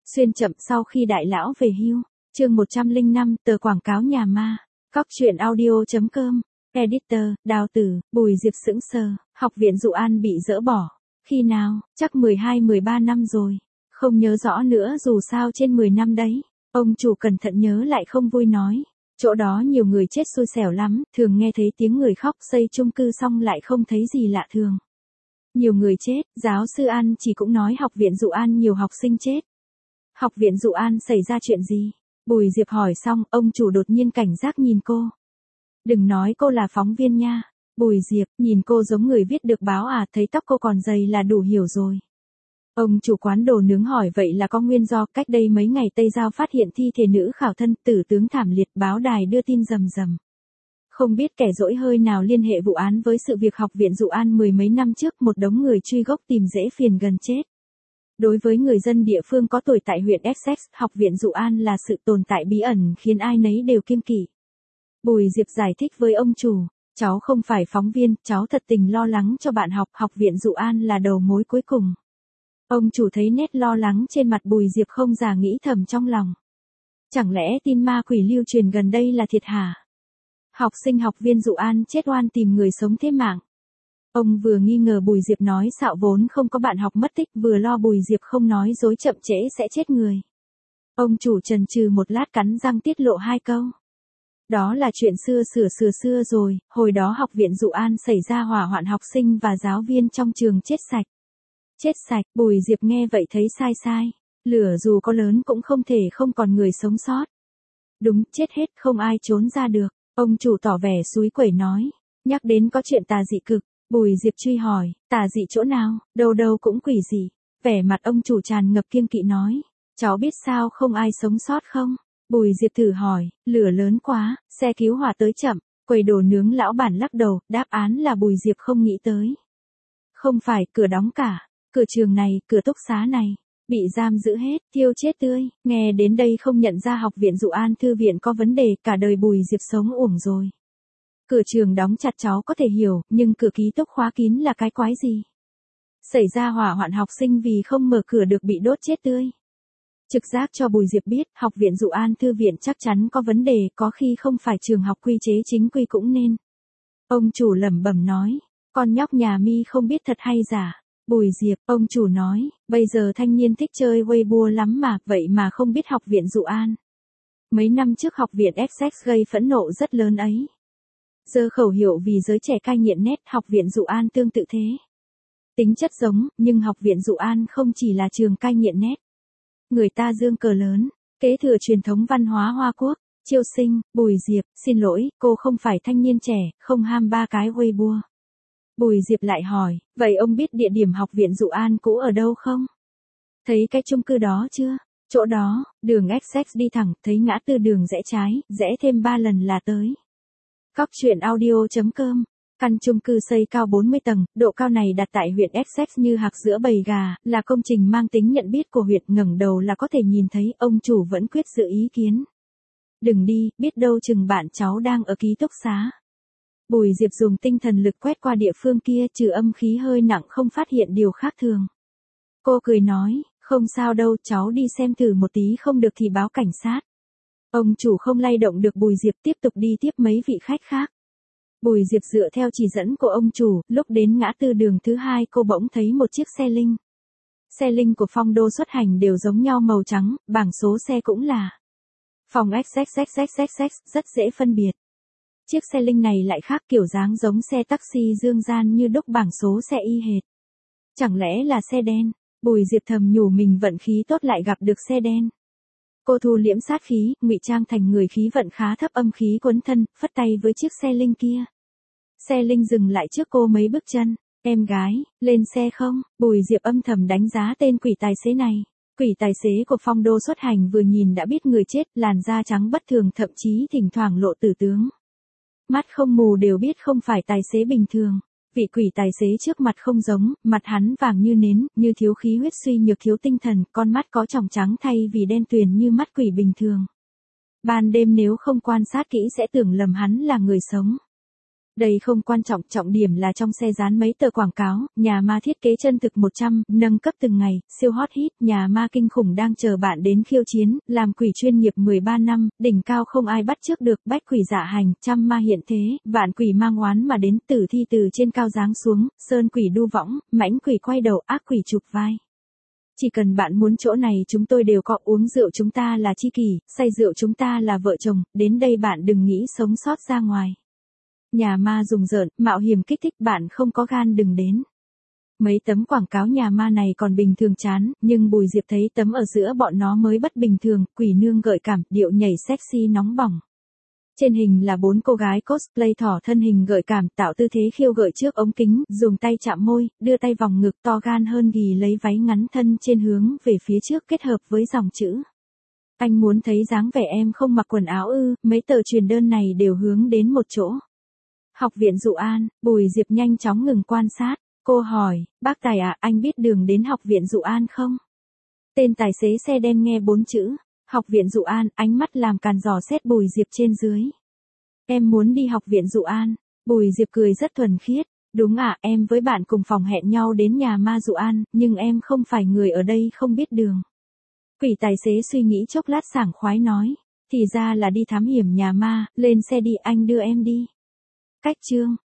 Xuyên chậm sau khi đại lão về hưu. Chương 105, tờ quảng cáo nhà ma. Cóc truyện audio.com. Editor, Đào Tử, Bùi Diệp sững sờ. Học viện Dụ An bị dỡ bỏ. Khi nào? Chắc 12-13 năm rồi. Không nhớ rõ nữa, dù sao trên 10 năm đấy. Ông chủ cẩn thận nhớ lại không vui nói. Chỗ đó nhiều người chết xui xẻo lắm, thường nghe thấy tiếng người khóc, xây chung cư xong lại không thấy gì lạ thường. Nhiều người chết, giáo sư An chỉ cũng nói học viện Dụ An nhiều học sinh chết. Học viện Dụ An xảy ra chuyện gì? Bùi Diệp hỏi xong, ông chủ đột nhiên cảnh giác nhìn cô. Đừng nói cô là phóng viên nha. Bùi Diệp, nhìn cô giống người viết được báo à, thấy tóc cô còn dày là đủ hiểu rồi. Ông chủ quán đồ nướng hỏi vậy là có nguyên do. Cách đây mấy ngày Tây Giao phát hiện thi thể nữ khảo thân tử tướng thảm liệt, báo đài đưa tin rầm rầm. Không biết kẻ dỗi hơi nào liên hệ vụ án với sự việc học viện Dụ An mười mấy năm trước, một đống người truy gốc tìm dễ phiền gần chết. Đối với người dân địa phương có tuổi tại huyện Essex, học viện Dụ An là sự tồn tại bí ẩn khiến ai nấy đều kiêng kỵ. Bùi Diệp giải thích với ông chủ, cháu không phải phóng viên, cháu thật tình lo lắng cho bạn học, học viện Dụ An là đầu mối cuối cùng. Ông chủ thấy nét lo lắng trên mặt Bùi Diệp không già nghĩ thầm trong lòng. Chẳng lẽ tin ma quỷ lưu truyền gần đây là thiệt hả? Học sinh học viên Dụ An chết oan tìm người sống thế mạng. Ông vừa nghi ngờ Bùi Diệp nói xạo vốn không có bạn học mất tích, vừa lo Bùi Diệp không nói dối chậm trễ sẽ chết người. Ông chủ chần chừ một lát cắn răng tiết lộ 2 câu. Đó là chuyện xưa rồi, hồi đó học viện Dụ An xảy ra hỏa hoạn, học sinh và giáo viên trong trường chết sạch. Chết sạch, Bùi Diệp nghe vậy thấy sai. Lửa dù có lớn cũng không thể không còn người sống sót. Đúng, chết hết, không ai trốn ra được. Ông chủ tỏ vẻ xúi quẩy nói. Nhắc đến có chuyện tà dị cực. Bùi Diệp truy hỏi, tà dị chỗ nào, đâu cũng quỷ dị. Vẻ mặt ông chủ tràn ngập kiêng kỵ nói. Cháu biết sao không ai sống sót không? Bùi Diệp thử hỏi, lửa lớn quá, xe cứu hỏa tới chậm. Quầy đồ nướng lão bản lắc đầu, đáp án là Bùi Diệp không nghĩ tới. Không phải, cửa đóng cả. Cửa trường này, cửa túc xá này, bị giam giữ hết, thiêu chết tươi. Nghe đến đây không nhận ra học viện Dụ An thư viện có vấn đề, cả đời Bùi Diệp sống uổng rồi. Cửa trường đóng chặt cháu có thể hiểu, nhưng cửa ký túc khóa kín là cái quái gì? Xảy ra hỏa hoạn, học sinh vì không mở cửa được bị đốt chết tươi. Trực giác cho Bùi Diệp biết, học viện Dụ An thư viện chắc chắn có vấn đề, có khi không phải trường học quy chế chính quy cũng nên. Ông chủ lẩm bẩm nói, con nhóc nhà mi không biết thật hay giả. Bùi Diệp, ông chủ nói, bây giờ thanh niên thích chơi Weibo lắm mà, vậy mà không biết học viện Dụ An. Mấy năm trước học viện Essex gây phẫn nộ rất lớn ấy. Giơ khẩu hiệu vì giới trẻ cai nghiện net, học viện Dụ An tương tự thế. Tính chất giống, nhưng học viện Dụ An không chỉ là trường cai nghiện net. Người ta giương cờ lớn, kế thừa truyền thống văn hóa Hoa Quốc. Chiêu sinh, Bùi Diệp, xin lỗi, cô không phải thanh niên trẻ, không ham 3 cái Weibo. Bùi Diệp lại hỏi, vậy ông biết địa điểm học viện Dụ An cũ ở đâu không? Thấy cái chung cư đó chưa? Chỗ đó, đường Essex đi thẳng, thấy ngã tư đường rẽ trái, rẽ thêm 3 lần là tới. Cóc truyện audio.com. Căn chung cư xây cao 40 tầng, độ cao này đặt tại huyện Essex như hạc giữa bầy gà, là công trình mang tính nhận biết của huyện, ngẩng đầu là có thể nhìn thấy, ông chủ vẫn quyết giữ ý kiến. Đừng đi, biết đâu chừng bạn cháu đang ở ký túc xá. Bùi Diệp dùng tinh thần lực quét qua địa phương kia, trừ âm khí hơi nặng không phát hiện điều khác thường. Cô cười nói, không sao đâu, cháu đi xem thử một tí, không được thì báo cảnh sát. Ông chủ không lay động được Bùi Diệp, tiếp tục đi tiếp mấy vị khách khác. Bùi Diệp dựa theo chỉ dẫn của ông chủ, lúc đến ngã tư đường thứ 2 cô bỗng thấy một chiếc xe linh. Xe linh của Phong Đô xuất hành đều giống nhau màu trắng, bảng số xe cũng là Phong XXXXXX, rất dễ phân biệt. Chiếc xe linh này lại khác, kiểu dáng giống xe taxi dương gian như đúc, bảng số xe y hệt. Chẳng lẽ là xe đen? Bùi Diệp thầm nhủ mình vận khí tốt lại gặp được xe đen. Cô thu liễm sát khí, ngụy trang thành người khí vận khá thấp, âm khí quấn thân, phất tay với chiếc xe linh kia. Xe linh dừng lại trước cô mấy bước chân. Em gái, lên xe không? Bùi Diệp âm thầm đánh giá tên quỷ tài xế này. Quỷ tài xế của Phong Đô xuất hành vừa nhìn đã biết người chết, làn da trắng bất thường, thậm chí thỉnh thoảng lộ tử tướng. Mắt không mù đều biết không phải tài xế bình thường. Vị quỷ tài xế trước mặt không giống, mặt hắn vàng như nến, như thiếu khí huyết, suy nhược thiếu tinh thần, con mắt có tròng trắng thay vì đen tuyền như mắt quỷ bình thường. Ban đêm nếu không quan sát kỹ sẽ tưởng lầm hắn là người sống. Đây không quan trọng, trọng điểm là trong xe dán mấy tờ quảng cáo, nhà ma thiết kế chân thực 100, nâng cấp từng ngày, siêu hot hit, nhà ma kinh khủng đang chờ bạn đến khiêu chiến, làm quỷ chuyên nghiệp 13 năm, đỉnh cao không ai bắt trước được, bách quỷ dạ hành, trăm ma hiện thế, vạn quỷ mang oán mà đến, tử thi từ trên cao giáng xuống, sơn quỷ đu võng, mãnh quỷ quay đầu, ác quỷ chụp vai. Chỉ cần bạn muốn chỗ này chúng tôi đều có, uống rượu chúng ta là tri kỷ, say rượu chúng ta là vợ chồng, đến đây bạn đừng nghĩ sống sót ra ngoài. Nhà ma rùng rợn, mạo hiểm kích thích, bạn không có gan đừng đến. Mấy tấm quảng cáo nhà ma này còn bình thường chán, nhưng Bùi Diệp thấy tấm ở giữa bọn nó mới bất bình thường, quỷ nương gợi cảm, điệu nhảy sexy nóng bỏng. Trên hình là 4 cô gái cosplay thỏ thân hình gợi cảm, tạo tư thế khiêu gợi trước ống kính, dùng tay chạm môi, đưa tay vòng ngực, to gan hơn ghì lấy váy ngắn thân trên hướng về phía trước kết hợp với dòng chữ. Anh muốn thấy dáng vẻ em không mặc quần áo ư? Mấy tờ truyền đơn này đều hướng đến một chỗ. Học viện Dụ An. Bùi Diệp nhanh chóng ngừng quan sát. Cô hỏi, bác Tài à, anh biết đường đến học viện Dụ An không? Tên tài xế xe đen nghe 4 chữ. Học viện Dụ An, ánh mắt làm càn dò xét Bùi Diệp trên dưới. Em muốn đi học viện Dụ An. Bùi Diệp cười rất thuần khiết. Đúng à, em với bạn cùng phòng hẹn nhau đến nhà ma Dụ An, nhưng em không phải người ở đây không biết đường. Quỷ tài xế suy nghĩ chốc lát sảng khoái nói. Thì ra là đi thám hiểm nhà ma, lên xe đi anh đưa em đi. Cách chương.